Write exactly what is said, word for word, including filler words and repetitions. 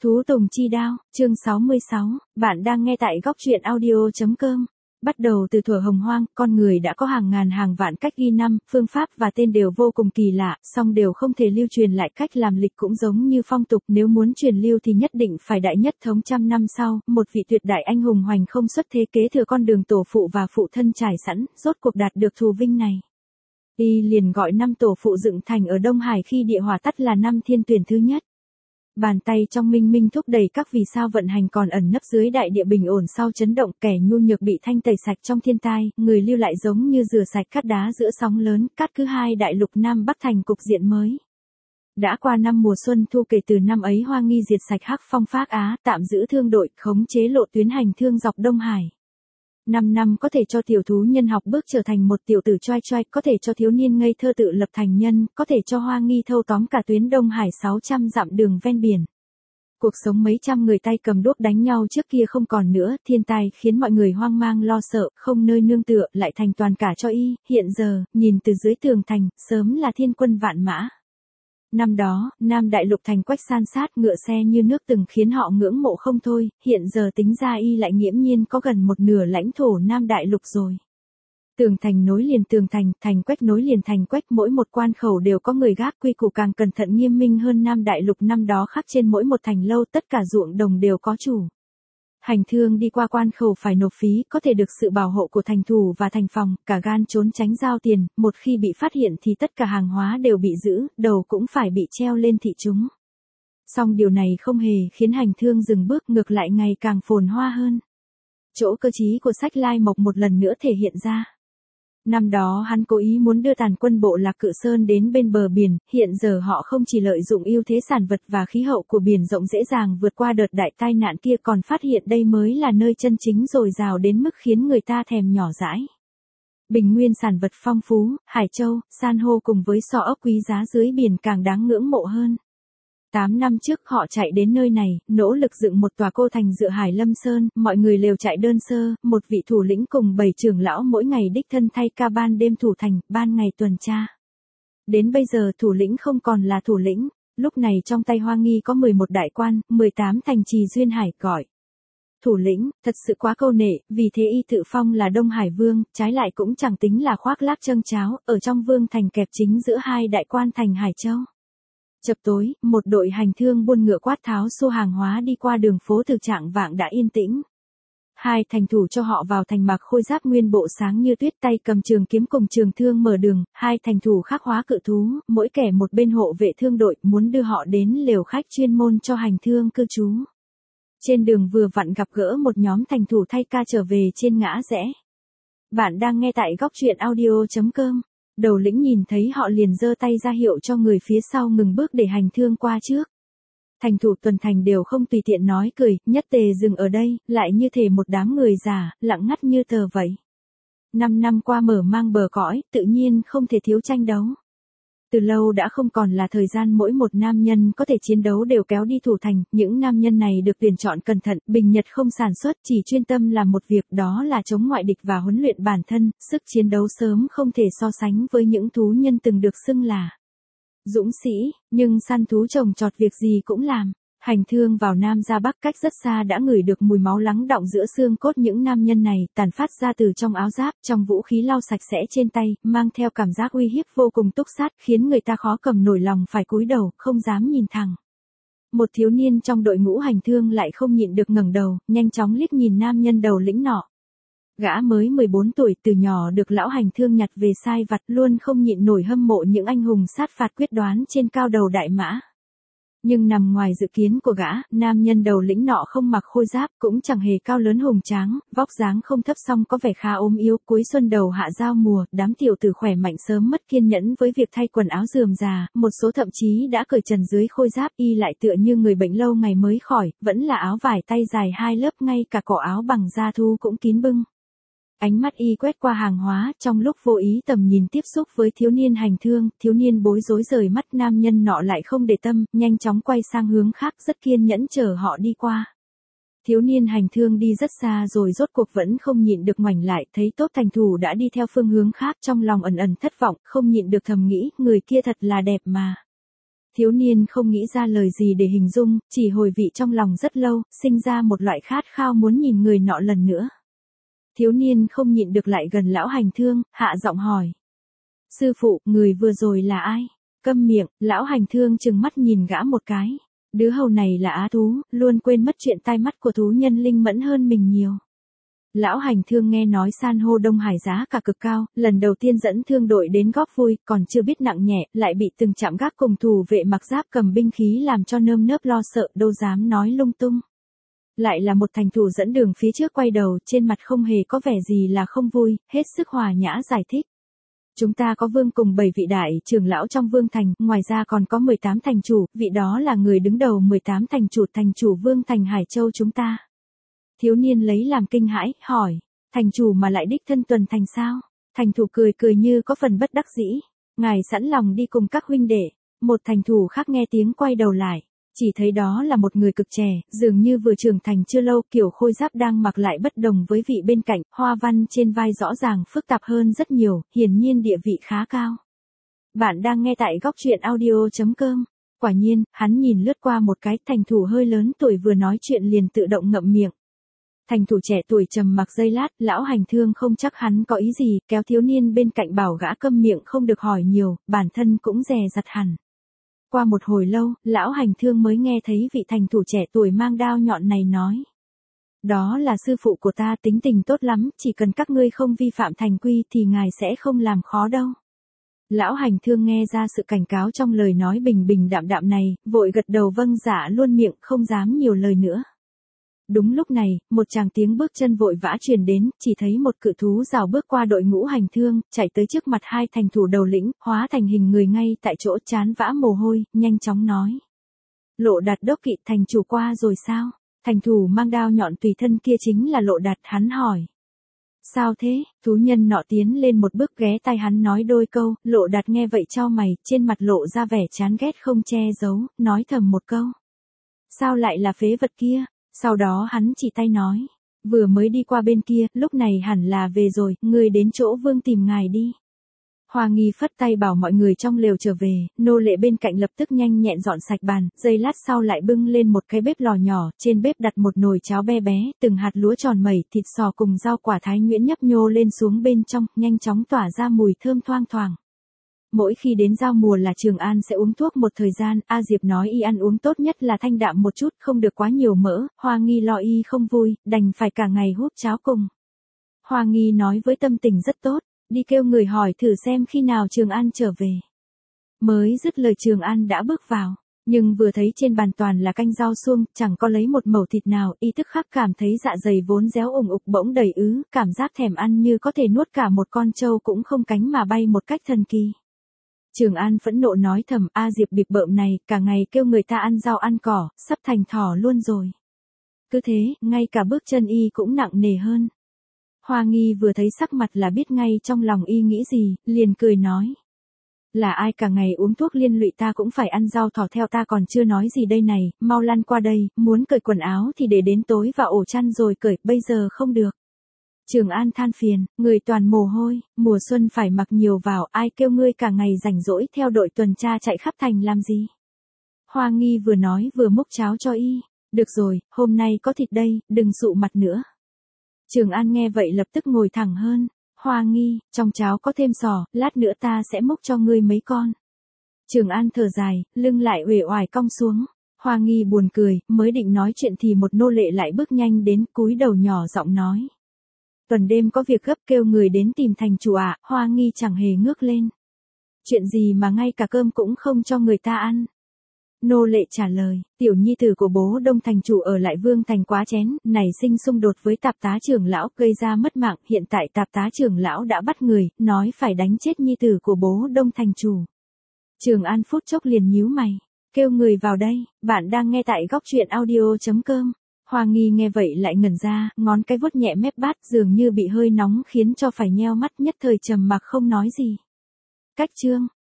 Thú Tùng Chi Đao, chương sáu mươi sáu, bạn đang nghe tại góc truyện audio.com. Bắt đầu từ thuở hồng hoang, con người đã có hàng ngàn hàng vạn cách ghi năm, phương pháp và tên đều vô cùng kỳ lạ, song đều không thể lưu truyền lại. Cách làm lịch cũng giống như phong tục, nếu muốn truyền lưu thì nhất định phải đại nhất thống. Trăm năm sau, một vị tuyệt đại anh hùng hoành không xuất thế kế thừa con đường tổ phụ và phụ thân trải sẵn, rốt cuộc đạt được thù vinh này. Y liền gọi năm tổ phụ dựng thành ở Đông Hải khi địa hỏa tắt là năm thiên tuyển thứ nhất. Bàn tay trong minh minh thúc đẩy các vì sao vận hành còn ẩn nấp dưới đại địa bình ổn sau chấn động, kẻ nhu nhược bị thanh tẩy sạch trong thiên tai, người lưu lại giống như rửa sạch cát đá giữa sóng lớn, cát cứ hai đại lục Nam Bắc thành cục diện mới. Đã qua năm mùa xuân thu, kể từ năm ấy Hoa Nghi diệt sạch Hắc Phong Phác Á, tạm giữ thương đội, khống chế lộ tuyến hành thương dọc Đông Hải. Năm năm có thể cho tiểu thú nhân học bước trở thành một tiểu tử choai choai, có thể cho thiếu niên ngây thơ tự lập thành nhân, có thể cho Hoa Nghi thâu tóm cả tuyến Đông Hải sáu trăm dặm đường ven biển. Cuộc sống mấy trăm người tay cầm đuốc đánh nhau trước kia không còn nữa, thiên tai khiến mọi người hoang mang lo sợ, không nơi nương tựa, lại thành toàn cả cho y. Hiện giờ, nhìn từ dưới tường thành, sớm là thiên quân vạn mã. Năm đó, Nam Đại Lục thành quách san sát, ngựa xe như nước từng khiến họ ngưỡng mộ không thôi, hiện giờ tính ra y lại nghiễm nhiên có gần một nửa lãnh thổ Nam Đại Lục rồi. Tường thành nối liền tường thành, thành quách nối liền thành quách, mỗi một quan khẩu đều có người gác, quy củ càng cẩn thận nghiêm minh hơn Nam Đại Lục năm đó. Khắc trên mỗi một thành lâu, tất cả ruộng đồng đều có chủ. Hành thương đi qua quan khẩu phải nộp phí, có thể được sự bảo hộ của thành thủ và thành phòng, cả gan trốn tránh giao tiền, một khi bị phát hiện thì tất cả hàng hóa đều bị giữ, đầu cũng phải bị treo lên thị chúng. Song điều này không hề khiến hành thương dừng bước, ngược lại ngày càng phồn hoa hơn. Chỗ cơ trí của Sách Lai Mộc một lần nữa thể hiện ra. Năm đó hắn cố ý muốn đưa tàn quân bộ Lạc Cự Sơn đến bên bờ biển, hiện giờ họ không chỉ lợi dụng ưu thế sản vật và khí hậu của biển rộng dễ dàng vượt qua đợt đại tai nạn kia, còn phát hiện đây mới là nơi chân chính dồi dào đến mức khiến người ta thèm nhỏ dãi. Bình nguyên sản vật phong phú, hải châu, san hô cùng với sò ốc quý giá dưới biển càng đáng ngưỡng mộ hơn. Tám năm trước họ chạy đến nơi này, nỗ lực dựng một tòa cô thành dựa Hải Lâm Sơn, mọi người lều trại đơn sơ, một vị thủ lĩnh cùng bảy trưởng lão mỗi ngày đích thân thay ca ban đêm thủ thành, ban ngày tuần tra. Đến bây giờ thủ lĩnh không còn là thủ lĩnh, lúc này trong tay Hoa Nghi có mười một đại quan, mười tám thành trì duyên hải, gọi thủ lĩnh, thật sự quá câu nệ, vì thế y tự phong là Đông Hải Vương, trái lại cũng chẳng tính là khoác lác trâng cháo, ở trong vương thành kẹp chính giữa hai đại quan thành Hải Châu. Chập tối, một đội hành thương buôn ngựa quát tháo xô hàng hóa đi qua đường phố, thực trạng vạng đã yên tĩnh. Hai thành thủ cho họ vào thành mặc khôi giáp nguyên bộ sáng như tuyết, tay cầm trường kiếm cùng trường thương mở đường, hai thành thủ khắc hóa cự thú, mỗi kẻ một bên hộ vệ thương đội, muốn đưa họ đến lều khách chuyên môn cho hành thương cư trú. Trên đường vừa vặn gặp gỡ một nhóm thành thủ thay ca trở về trên ngã rẽ. Bạn đang nghe tại góc truyện audio.com. Đầu lĩnh nhìn thấy họ liền giơ tay ra hiệu cho người phía sau ngừng bước để hành thương qua trước. Thành thủ tuần thành đều không tùy tiện nói cười, nhất tề dừng ở đây, lại như thể một đám người già, lặng ngắt như tờ vậy. Năm năm qua mở mang bờ cõi, tự nhiên không thể thiếu tranh đấu. Từ lâu đã không còn là thời gian mỗi một nam nhân có thể chiến đấu đều kéo đi thủ thành, những nam nhân này được tuyển chọn cẩn thận, bình nhật không sản xuất, chỉ chuyên tâm làm một việc, đó là chống ngoại địch và huấn luyện bản thân, sức chiến đấu sớm không thể so sánh với những thú nhân từng được xưng là dũng sĩ, nhưng săn thú trồng trọt việc gì cũng làm. Hành thương vào Nam ra Bắc, cách rất xa đã ngửi được mùi máu lắng đọng giữa xương cốt những nam nhân này, tàn phát ra từ trong áo giáp, trong vũ khí lau sạch sẽ trên tay, mang theo cảm giác uy hiếp vô cùng túc sát, khiến người ta khó cầm nổi lòng phải cúi đầu, không dám nhìn thẳng. Một thiếu niên trong đội ngũ hành thương lại không nhịn được ngẩng đầu, nhanh chóng liếc nhìn nam nhân đầu lĩnh nọ. Gã mới mười bốn tuổi, từ nhỏ được lão hành thương nhặt về sai vặt, luôn không nhịn nổi hâm mộ những anh hùng sát phạt quyết đoán trên cao đầu đại mã. Nhưng nằm ngoài dự kiến của gã, nam nhân đầu lĩnh nọ không mặc khôi giáp, cũng chẳng hề cao lớn hùng tráng, vóc dáng không thấp song có vẻ khá ốm yếu. Cuối xuân đầu hạ giao mùa, đám tiểu tử khỏe mạnh sớm mất kiên nhẫn với việc thay quần áo rườm rà, một số thậm chí đã cởi trần dưới khôi giáp, y lại tựa như người bệnh lâu ngày mới khỏi, vẫn là áo vải tay dài hai lớp, ngay cả cổ áo bằng da thú cũng kín bưng. Ánh mắt y quét qua hàng hóa, trong lúc vô ý tầm nhìn tiếp xúc với thiếu niên hành thương, thiếu niên bối rối rời mắt, nam nhân nọ lại không để tâm, nhanh chóng quay sang hướng khác, rất kiên nhẫn chờ họ đi qua. Thiếu niên hành thương đi rất xa rồi rốt cuộc vẫn không nhịn được ngoảnh lại, thấy tốt thành thủ đã đi theo phương hướng khác, trong lòng ẩn ẩn thất vọng, không nhịn được thầm nghĩ, người kia thật là đẹp mà. Thiếu niên không nghĩ ra lời gì để hình dung, chỉ hồi vị trong lòng rất lâu, sinh ra một loại khát khao muốn nhìn người nọ lần nữa. Thiếu niên không nhịn được lại gần lão hành thương, hạ giọng hỏi. Sư phụ, người vừa rồi là ai? Câm miệng, lão hành thương trừng mắt nhìn gã một cái. Đứa hầu này là á thú, luôn quên mất chuyện tai mắt của thú nhân linh mẫn hơn mình nhiều. Lão hành thương nghe nói san hô Đông Hải giá cả cực cao, lần đầu tiên dẫn thương đội đến góp vui, còn chưa biết nặng nhẹ, lại bị từng chạm gác cùng thủ vệ mặc giáp cầm binh khí làm cho nơm nớp lo sợ, đâu dám nói lung tung. Lại là một thành thủ dẫn đường phía trước quay đầu, trên mặt không hề có vẻ gì là không vui, hết sức hòa nhã giải thích. Chúng ta có vương cùng bảy vị đại trưởng lão trong vương thành, ngoài ra còn có mười tám thành chủ, vị đó là người đứng đầu mười tám thành chủ thành chủ vương thành Hải Châu chúng ta. Thiếu niên lấy làm kinh hãi, hỏi, thành chủ mà lại đích thân tuần thành sao? Thành thủ cười cười như có phần bất đắc dĩ, ngài sẵn lòng đi cùng các huynh đệ. Một thành thủ khác nghe tiếng quay đầu lại, chỉ thấy đó là một người cực trẻ, dường như vừa trưởng thành chưa lâu, kiểu khôi giáp đang mặc lại bất đồng với vị bên cạnh, hoa văn trên vai rõ ràng phức tạp hơn rất nhiều, hiển nhiên địa vị khá cao. Bạn đang nghe tại góc truyện audio chấm com. Quả nhiên, hắn nhìn lướt qua một cái, thành thủ hơi lớn tuổi vừa nói chuyện liền tự động ngậm miệng. Thành thủ trẻ tuổi trầm mặc giây lát, lão hành thương không chắc hắn có ý gì, kéo thiếu niên bên cạnh bảo gã câm miệng không được hỏi nhiều, bản thân cũng dè dặt hẳn. Qua một hồi lâu, lão hành thương mới nghe thấy vị thành thủ trẻ tuổi mang đao nhọn này nói. Đó là sư phụ của ta, tính tình tốt lắm, chỉ cần các ngươi không vi phạm thành quy thì ngài sẽ không làm khó đâu. Lão hành thương nghe ra sự cảnh cáo trong lời nói bình bình đạm đạm này, vội gật đầu vâng dạ luôn miệng, không dám nhiều lời nữa. Đúng lúc này, một tràng tiếng bước chân vội vã truyền đến, chỉ thấy một cự thú rào bước qua đội ngũ hành thương, chạy tới trước mặt hai thành thủ đầu lĩnh, hóa thành hình người ngay tại chỗ, chán vã mồ hôi, nhanh chóng nói. Lộ Đạt đốc kỵ, thành chủ qua rồi sao? Thành thủ mang đao nhọn tùy thân kia chính là Lộ Đạt, hắn hỏi. Sao thế? Thú nhân nọ tiến lên một bước ghé tai hắn nói đôi câu, Lộ Đạt nghe vậy chau mày, trên mặt lộ ra vẻ chán ghét không che giấu, nói thầm một câu. Sao lại là phế vật kia? Sau đó hắn chỉ tay nói, vừa mới đi qua bên kia, lúc này hẳn là về rồi, ngươi đến chỗ vương tìm ngài đi. Hoa Nghi phất tay bảo mọi người trong lều trở về, nô lệ bên cạnh lập tức nhanh nhẹn dọn sạch bàn, giây lát sau lại bưng lên một cái bếp lò nhỏ, trên bếp đặt một nồi cháo bé bé, từng hạt lúa tròn mẩy, thịt sò cùng rau quả thái nhuyễn nhấp nhô lên xuống bên trong, nhanh chóng tỏa ra mùi thơm thoang thoảng. Mỗi khi đến giao mùa là Trường An sẽ uống thuốc một thời gian, A Diệp nói y ăn uống tốt nhất là thanh đạm một chút, không được quá nhiều mỡ, Hoa Nghi lo y không vui, đành phải cả ngày hút cháo cùng. Hoa Nghi nói với tâm tình rất tốt, đi kêu người hỏi thử xem khi nào Trường An trở về. Mới dứt lời Trường An đã bước vào, nhưng vừa thấy trên bàn toàn là canh rau suông, chẳng có lấy một mẩu thịt nào, y tức khắc cảm thấy dạ dày vốn réo ủng ục bỗng đầy ứ, cảm giác thèm ăn như có thể nuốt cả một con trâu cũng không cánh mà bay một cách thần kỳ. Trường An phẫn nộ nói thầm, A Diệp bịp bợm này, cả ngày kêu người ta ăn rau ăn cỏ, sắp thành thỏ luôn rồi. Cứ thế, ngay cả bước chân y cũng nặng nề hơn. Hoa Nghi vừa thấy sắc mặt là biết ngay trong lòng y nghĩ gì, liền cười nói. Là ai cả ngày uống thuốc liên lụy ta cũng phải ăn rau thỏ theo ta còn chưa nói gì đây này, mau lăn qua đây, muốn cởi quần áo thì để đến tối vào ổ chăn rồi cởi, bây giờ không được. Trường An than phiền, người toàn mồ hôi, mùa xuân phải mặc nhiều vào, ai kêu ngươi cả ngày rảnh rỗi theo đội tuần tra chạy khắp thành làm gì. Hoa Nghi vừa nói vừa múc cháo cho y, được rồi, hôm nay có thịt đây, đừng sụ mặt nữa. Trường An nghe vậy lập tức ngồi thẳng hơn, Hoa Nghi, trong cháo có thêm sò, lát nữa ta sẽ múc cho ngươi mấy con. Trường An thở dài, lưng lại uể oải cong xuống. Hoa Nghi buồn cười, mới định nói chuyện thì một nô lệ lại bước nhanh đến, cúi đầu nhỏ giọng nói. Tuần đêm có việc gấp kêu người đến tìm thành chủ ạ, à, Hoa Nghi chẳng hề ngước lên. Chuyện gì mà ngay cả cơm cũng không cho người ta ăn. Nô lệ trả lời, tiểu nhi tử của bố Đông thành chủ ở lại vương thành quá chén, nảy sinh xung đột với tạp tá trưởng lão, gây ra mất mạng, hiện tại tạp tá trưởng lão đã bắt người, nói phải đánh chết nhi tử của bố Đông thành chủ. Trường An phút chốc liền nhíu mày, kêu người vào đây, bạn đang nghe tại góc truyện audio chấm com. Hoa Nghi nghe vậy lại ngẩn ra, ngón cái vuốt nhẹ mép bát dường như bị hơi nóng khiến cho phải nheo mắt, nhất thời trầm mặc không nói gì. Cách chương